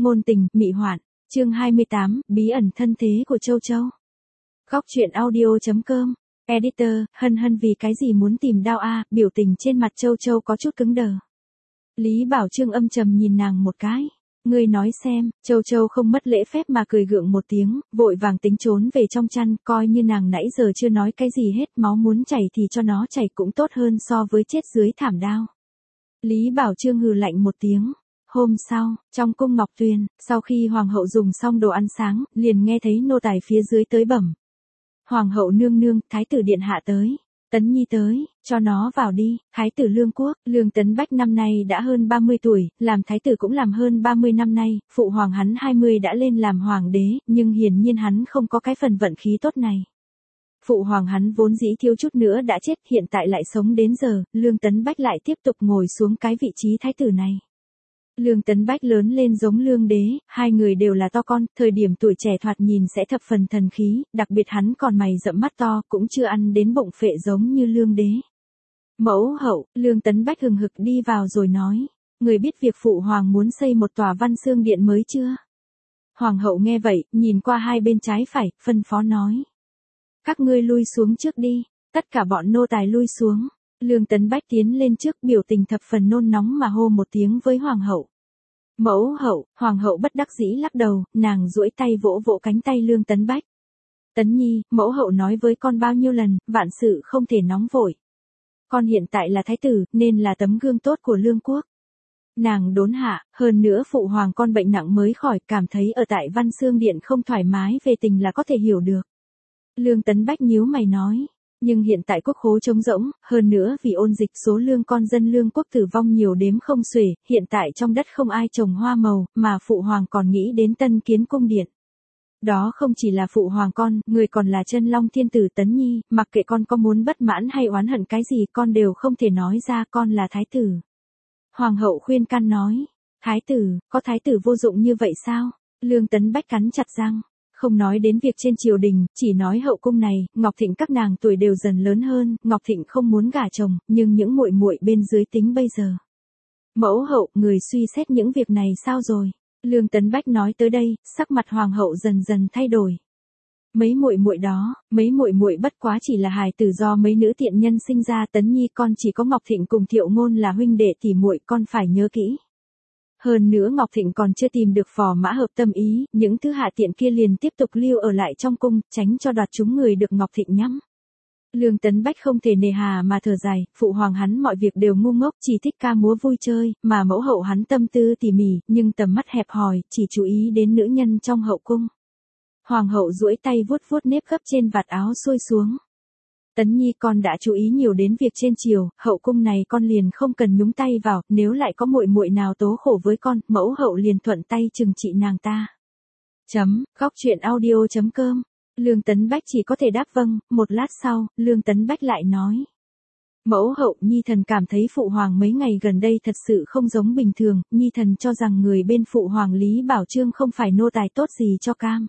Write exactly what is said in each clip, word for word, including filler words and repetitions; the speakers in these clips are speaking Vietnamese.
Ngôn tình, mị hoạn. Chương hai mươi tám, bí ẩn thân thế của Châu Châu. Góc truyện audio chấm com. Editor, hân hân vì cái gì muốn tìm đao a, biểu tình trên mặt Châu Châu có chút cứng đờ. Lý Bảo Trương âm trầm nhìn nàng một cái. Ngươi nói xem, Châu Châu không mất lễ phép mà cười gượng một tiếng, vội vàng tính trốn về trong chăn, coi như nàng nãy giờ chưa nói cái gì hết, máu muốn chảy thì cho nó chảy cũng tốt hơn so với chết dưới thảm đao. Lý Bảo Trương hừ lạnh một tiếng. Hôm sau, trong cung Ngọc Tuyền, sau khi hoàng hậu dùng xong đồ ăn sáng, liền nghe thấy nô tài phía dưới tới bẩm. Hoàng hậu nương nương, thái tử điện hạ tới. Tấn Nhi tới, cho nó vào đi. Thái tử Lương Quốc, Lương Tấn Bách năm nay đã hơn ba mươi tuổi, làm thái tử cũng làm hơn ba mươi năm nay, phụ hoàng hắn hai mươi đã lên làm hoàng đế, nhưng hiển nhiên hắn không có cái phần vận khí tốt này. Phụ hoàng hắn vốn dĩ thiếu chút nữa đã chết, hiện tại lại sống đến giờ, Lương Tấn Bách lại tiếp tục ngồi xuống cái vị trí thái tử này. Lương Tấn Bách lớn lên giống Lương Đế, hai người đều là to con, thời điểm tuổi trẻ thoạt nhìn sẽ thập phần thần khí, đặc biệt hắn còn mày rậm mắt to, cũng chưa ăn đến bụng phệ giống như Lương Đế. Mẫu hậu, Lương Tấn Bách hừng hực đi vào rồi nói, người biết việc phụ hoàng muốn xây một tòa văn xương điện mới chưa? Hoàng hậu nghe vậy, nhìn qua hai bên trái phải, phân phó nói. Các ngươi lui xuống trước đi, tất cả bọn nô tài lui xuống. Lương Tấn Bách tiến lên trước, biểu tình thập phần nôn nóng mà hô một tiếng với hoàng hậu. Mẫu hậu, hoàng hậu bất đắc dĩ lắc đầu, nàng duỗi tay vỗ vỗ cánh tay Lương Tấn Bách. Tấn Nhi, mẫu hậu nói với con bao nhiêu lần, vạn sự không thể nóng vội. Con hiện tại là thái tử, nên là tấm gương tốt của Lương Quốc. Nàng đốn hạ, hơn nữa phụ hoàng con bệnh nặng mới khỏi, cảm thấy ở tại Văn Xương Điện không thoải mái về tình là có thể hiểu được. Lương Tấn Bách nhíu mày nói. Nhưng hiện tại quốc khố trống rỗng, hơn nữa vì ôn dịch số lương con dân Lương Quốc tử vong nhiều đếm không xuể, hiện tại trong đất không ai trồng hoa màu, mà phụ hoàng còn nghĩ đến tân kiến cung điện. Đó không chỉ là phụ hoàng con, người còn là chân long thiên tử Tấn Nhi, mặc kệ con có muốn bất mãn hay oán hận cái gì con đều không thể nói ra, con là thái tử. Hoàng hậu khuyên can nói, thái tử, có thái tử vô dụng như vậy sao? Lương Tấn Bách cắn chặt răng. Không nói đến việc trên triều đình, chỉ nói hậu cung này, Ngọc Thịnh các nàng tuổi đều dần lớn hơn, Ngọc Thịnh không muốn gả chồng, nhưng những muội muội bên dưới tính bây giờ. Mẫu hậu, người suy xét những việc này sao rồi? Lương Tấn Bách nói tới đây, sắc mặt hoàng hậu dần dần thay đổi. Mấy muội muội đó, mấy muội muội bất quá chỉ là hài tử do mấy nữ tiện nhân sinh ra, Tấn Nhi con chỉ có Ngọc Thịnh cùng Thiệu Ngôn là huynh đệ tỷ muội, con phải nhớ kỹ. Hơn nữa Ngọc Thịnh còn chưa tìm được phò mã hợp tâm ý, những thứ hạ tiện kia liền tiếp tục lưu ở lại trong cung, tránh cho đoạt chúng người được Ngọc Thịnh nhắm. Lương Tấn Bách không thể nề hà mà thở dài, phụ hoàng hắn mọi việc đều ngu ngốc, chỉ thích ca múa vui chơi, mà mẫu hậu hắn tâm tư tỉ mỉ, nhưng tầm mắt hẹp hòi, chỉ chú ý đến nữ nhân trong hậu cung. Hoàng hậu duỗi tay vuốt vuốt nếp gấp trên vạt áo xuôi xuống. Tấn Nhi con đã chú ý nhiều đến việc trên triều, hậu cung này con liền không cần nhúng tay vào, nếu lại có muội muội nào tố khổ với con, mẫu hậu liền thuận tay trừng trị nàng ta. Chấm, góc truyện audio chấm com. Lương Tấn Bách chỉ có thể đáp vâng, một lát sau, Lương Tấn Bách lại nói. Mẫu hậu, Nhi thần cảm thấy phụ hoàng mấy ngày gần đây thật sự không giống bình thường, Nhi thần cho rằng người bên phụ hoàng Lý Bảo Trương không phải nô tài tốt gì cho cam.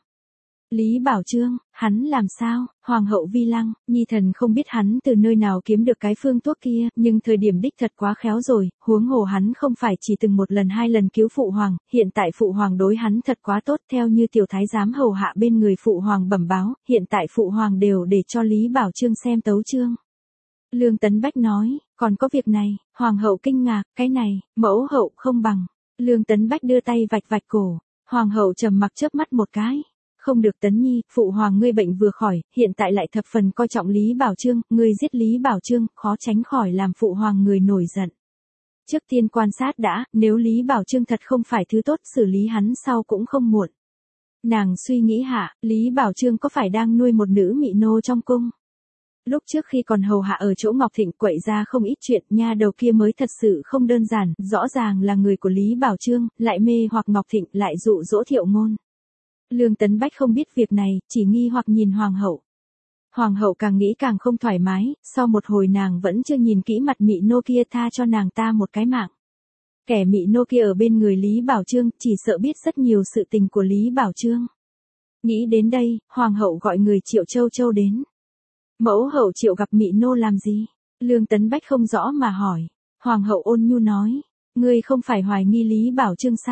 Lý Bảo Trương, hắn làm sao? Hoàng hậu vi lăng, Nhi thần không biết hắn từ nơi nào kiếm được cái phương thuốc kia, nhưng thời điểm đích thật quá khéo rồi, huống hồ hắn không phải chỉ từng một lần hai lần cứu phụ hoàng, hiện tại phụ hoàng đối hắn thật quá tốt, theo như tiểu thái giám hầu hạ bên người phụ hoàng bẩm báo, hiện tại phụ hoàng đều để cho Lý Bảo Trương xem tấu chương. Lương Tấn Bách nói, còn có việc này, hoàng hậu kinh ngạc, cái này, mẫu hậu không bằng. Lương Tấn Bách đưa tay vạch vạch cổ, hoàng hậu trầm mặc chớp mắt một cái. Không được Tấn Nhi, phụ hoàng ngươi bệnh vừa khỏi, hiện tại lại thập phần coi trọng Lý Bảo Trương, ngươi giết Lý Bảo Trương, khó tránh khỏi làm phụ hoàng người nổi giận. Trước tiên quan sát đã, nếu Lý Bảo Trương thật không phải thứ tốt, xử lý hắn sau cũng không muộn. Nàng suy nghĩ hạ, Lý Bảo Trương có phải đang nuôi một nữ mị nô trong cung? Lúc trước khi còn hầu hạ ở chỗ Ngọc Thịnh quậy ra không ít chuyện, nha đầu kia mới thật sự không đơn giản, rõ ràng là người của Lý Bảo Trương, lại mê hoặc Ngọc Thịnh, lại dụ dỗ Thiệu Ngôn. Lương Tấn Bách không biết việc này, chỉ nghi hoặc nhìn hoàng hậu. Hoàng hậu càng nghĩ càng không thoải mái, sau một hồi nàng vẫn chưa nhìn kỹ mặt mị nô kia, tha cho nàng ta một cái mạng. Kẻ mị nô kia ở bên người Lý Bảo Trương, chỉ sợ biết rất nhiều sự tình của Lý Bảo Trương. Nghĩ đến đây, hoàng hậu gọi người triệu Châu Châu đến. Mẫu hậu triệu gặp mị nô làm gì? Lương Tấn Bách không rõ mà hỏi. Hoàng hậu ôn nhu nói, ngươi không phải hoài nghi Lý Bảo Trương sao?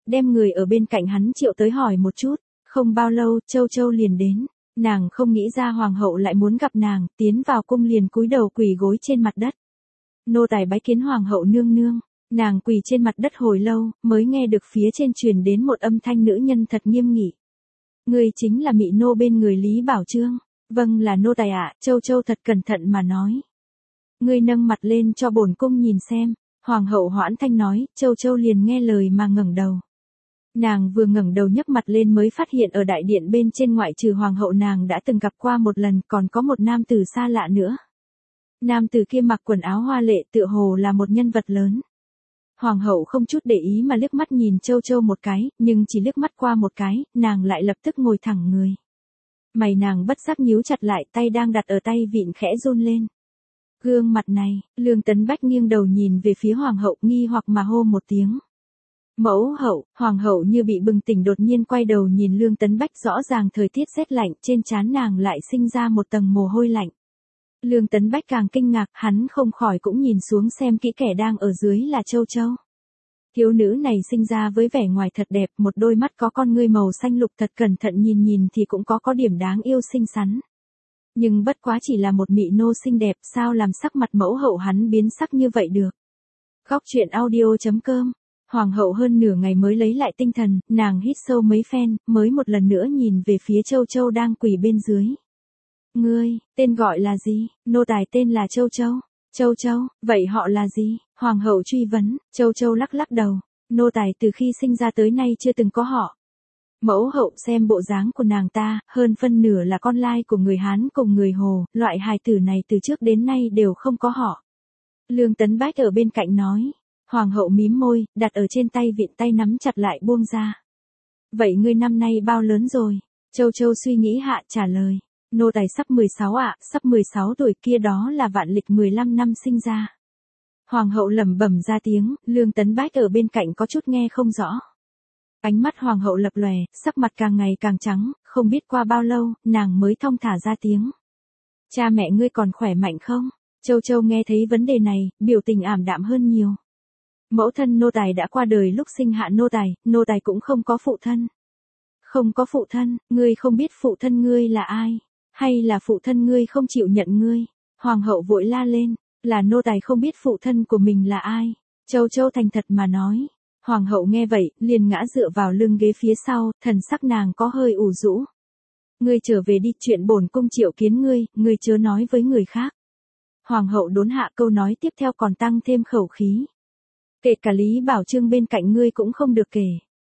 đem người ở bên cạnh hắn triệu tới hỏi một chút. Không bao lâu, Châu Châu liền đến. Nàng không nghĩ ra hoàng hậu lại muốn gặp nàng, tiến vào cung liền cúi đầu quỳ gối trên mặt đất. Nô tài bái kiến hoàng hậu nương nương. Nàng quỳ trên mặt đất hồi lâu, mới nghe được phía trên truyền đến một âm thanh nữ nhân thật nghiêm nghị. Ngươi chính là mị nô bên người Lý Bảo Chương. Vâng là nô tài ạ, Châu Châu thật cẩn thận mà nói. Ngươi nâng mặt lên cho bổn cung nhìn xem. Hoàng hậu hoãn thanh nói, Châu Châu liền nghe lời mà ngẩng đầu. Nàng vừa ngẩng đầu nhấc mặt lên mới phát hiện ở đại điện bên trên ngoại trừ hoàng hậu nàng đã từng gặp qua một lần, còn có một nam tử xa lạ nữa. Nam tử kia mặc quần áo hoa lệ tựa hồ là một nhân vật lớn. Hoàng hậu không chút để ý mà liếc mắt nhìn Châu Châu một cái, nhưng chỉ liếc mắt qua một cái, nàng lại lập tức ngồi thẳng người. Mày nàng bất giác nhíu chặt lại, tay đang đặt ở tay vịn khẽ run lên. Gương mặt này, Lương Tấn Bách nghiêng đầu nhìn về phía hoàng hậu nghi hoặc mà hô một tiếng. Mẫu hậu, hoàng hậu như bị bừng tỉnh đột nhiên quay đầu nhìn Lương Tấn Bách, rõ ràng thời tiết rét lạnh, trên trán nàng lại sinh ra một tầng mồ hôi lạnh. Lương Tấn Bách càng kinh ngạc, hắn không khỏi cũng nhìn xuống xem kỹ kẻ đang ở dưới là Châu Châu. Thiếu nữ này sinh ra với vẻ ngoài thật đẹp, một đôi mắt có con ngươi màu xanh lục, thật cẩn thận nhìn nhìn thì cũng có có điểm đáng yêu xinh xắn. Nhưng bất quá chỉ là một mị nô xinh đẹp, sao làm sắc mặt mẫu hậu hắn biến sắc như vậy được. Góc truyện audio chấm com. Hoàng hậu hơn nửa ngày mới lấy lại tinh thần, nàng hít sâu mấy phen, mới một lần nữa nhìn về phía Châu Châu đang quỳ bên dưới. Ngươi, tên gọi là gì? Nô tài tên là Châu Châu. Châu Châu, vậy họ là gì? Hoàng hậu truy vấn. Châu Châu lắc lắc đầu. Nô tài từ khi sinh ra tới nay chưa từng có họ. Mẫu hậu xem bộ dáng của nàng ta, hơn phân nửa là con lai của người Hán cùng người Hồ, loại hài tử này từ trước đến nay đều không có họ. Lương Tấn Bách ở bên cạnh nói. Hoàng hậu mím môi, đặt ở trên tay vịn tay nắm chặt lại buông ra. Vậy ngươi năm nay bao lớn rồi? Châu Châu suy nghĩ hạ trả lời. Nô tài sắp mười sáu ạ, sắp mười sáu tuổi, kia đó là vạn lịch mười lăm năm sinh ra. Hoàng hậu lẩm bẩm ra tiếng, Lương Tấn Bách ở bên cạnh có chút nghe không rõ. Ánh mắt hoàng hậu lập lòe, sắc mặt càng ngày càng trắng, không biết qua bao lâu, nàng mới thong thả ra tiếng. Cha mẹ ngươi còn khỏe mạnh không? Châu Châu nghe thấy vấn đề này, biểu tình ảm đạm hơn nhiều. Mẫu thân nô tài đã qua đời lúc sinh hạ nô tài, nô tài cũng không có phụ thân. Không có phụ thân, ngươi không biết phụ thân ngươi là ai? Hay là phụ thân ngươi không chịu nhận ngươi? Hoàng hậu vội la lên, là nô tài không biết phụ thân của mình là ai. Châu Châu thành thật mà nói. Hoàng hậu nghe vậy, liền ngã dựa vào lưng ghế phía sau, thần sắc nàng có hơi ủ rũ. Ngươi trở về đi, chuyện bổn cung triệu kiến ngươi, ngươi chớ nói với người khác. Hoàng hậu đốn hạ, câu nói tiếp theo còn tăng thêm khẩu khí. Kể cả Lý Bảo Chương bên cạnh ngươi cũng không được kể.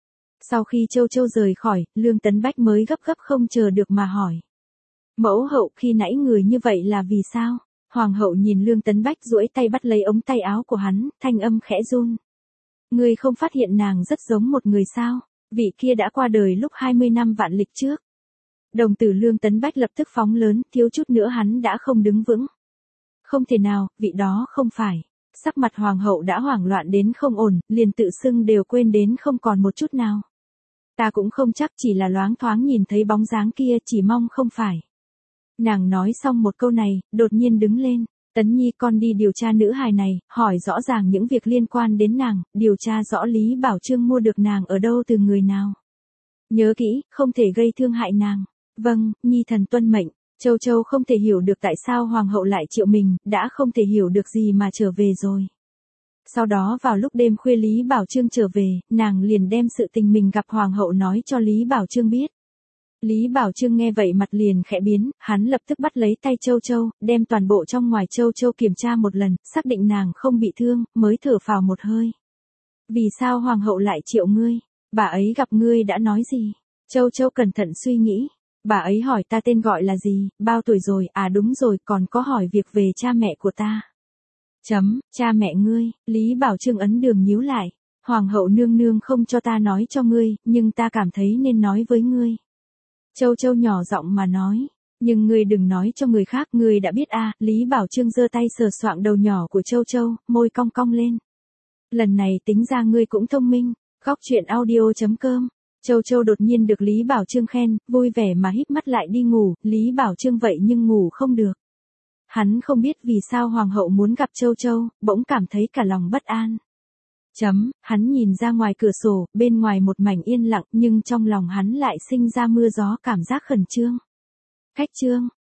Sau khi Châu Châu rời khỏi, Lương Tấn Bách mới gấp gấp không chờ được mà hỏi. Mẫu hậu, khi nãy người như vậy là vì sao? Hoàng hậu nhìn Lương Tấn Bách duỗi tay bắt lấy ống tay áo của hắn, thanh âm khẽ run. Ngươi không phát hiện nàng rất giống một người sao? Vị kia đã qua đời lúc hai mươi năm vạn lịch trước. Đồng tử Lương Tấn Bách lập tức phóng lớn, thiếu chút nữa hắn đã không đứng vững. Không thể nào, vị đó không phải. Sắc mặt hoàng hậu đã hoảng loạn đến không ổn, liền tự xưng đều quên đến không còn một chút nào. Ta cũng không chắc, chỉ là loáng thoáng nhìn thấy bóng dáng kia, chỉ mong không phải. Nàng nói xong một câu này, đột nhiên đứng lên. Tấn Nhi, con đi điều tra nữ hài này, hỏi rõ ràng những việc liên quan đến nàng, điều tra rõ Lý Bảo Chương mua được nàng ở đâu từ người nào. Nhớ kỹ, không thể gây thương hại nàng. Vâng, Nhi thần tuân mệnh. Châu Châu không thể hiểu được tại sao hoàng hậu lại triệu mình, đã không thể hiểu được gì mà trở về rồi. Sau đó vào lúc đêm khuya Lý Bảo Chương trở về, nàng liền đem sự tình mình gặp hoàng hậu nói cho Lý Bảo Chương biết. Lý Bảo Chương nghe vậy mặt liền khẽ biến, hắn lập tức bắt lấy tay Châu Châu, đem toàn bộ trong ngoài Châu Châu kiểm tra một lần, xác định nàng không bị thương, mới thở phào một hơi. Vì sao hoàng hậu lại triệu ngươi? Bà ấy gặp ngươi đã nói gì? Châu Châu cẩn thận suy nghĩ. Bà ấy hỏi ta tên gọi là gì, bao tuổi rồi, à đúng rồi, còn có hỏi việc về cha mẹ của ta. Chấm, cha mẹ ngươi, Lý Bảo Chương ấn đường nhíu lại. Hoàng hậu nương nương không cho ta nói cho ngươi, nhưng ta cảm thấy nên nói với ngươi. Châu Châu nhỏ giọng mà nói, nhưng ngươi đừng nói cho người khác, ngươi đã biết à, Lý Bảo Chương giơ tay sờ soạng đầu nhỏ của Châu Châu, môi cong cong lên. Lần này tính ra ngươi cũng thông minh, góc truyện audio chấm com. Châu Châu đột nhiên được Lý Bảo Chương khen, vui vẻ mà híp mắt lại đi ngủ, Lý Bảo Chương vậy nhưng ngủ không được. Hắn không biết vì sao hoàng hậu muốn gặp Châu Châu, bỗng cảm thấy cả lòng bất an. Chấm, hắn nhìn ra ngoài cửa sổ, bên ngoài một mảnh yên lặng nhưng trong lòng hắn lại sinh ra mưa gió cảm giác khẩn trương. Khách trương,